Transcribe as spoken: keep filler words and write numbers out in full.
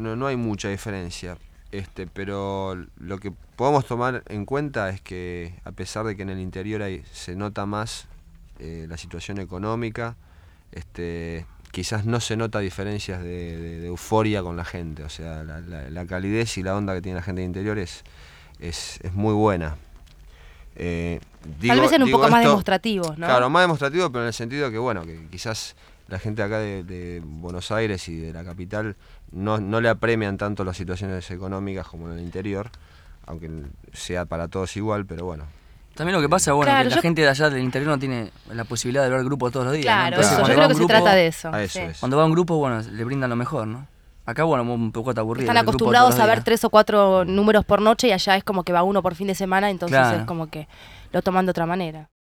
no, no hay mucha diferencia. Este, pero lo que podemos tomar en cuenta es que a pesar de que en el interior hay, se nota más eh, la situación económica, este, quizás no se nota diferencias de, de, de euforia con la gente. O sea, la, la, la calidez y la onda que tiene la gente del interior es, es, es muy buena. Eh, digo, Tal vez en un poco esto, más demostrativos, ¿no? Claro, más demostrativo, pero en el sentido que, bueno, que quizás la gente acá de, de Buenos Aires y de la capital no, no le apremian tanto las situaciones económicas como en el interior, aunque sea para todos igual, pero bueno. También lo que pasa, bueno, Claro, que la yo- gente de allá del interior no tiene la posibilidad de ver grupos todos los días, ¿no? Claro, Entonces, eso, Claro. yo cuando creo va que un se grupo- trata de eso. A eso sí. es. Cuando va un grupo, bueno, le brindan lo mejor, ¿no? Acá, bueno, un poco te aburrido. Están ver el grupo acostumbrados todos a los ver días. tres o cuatro números por noche y allá es como que va uno por fin de semana, entonces Claro. es como que lo toman de otra manera.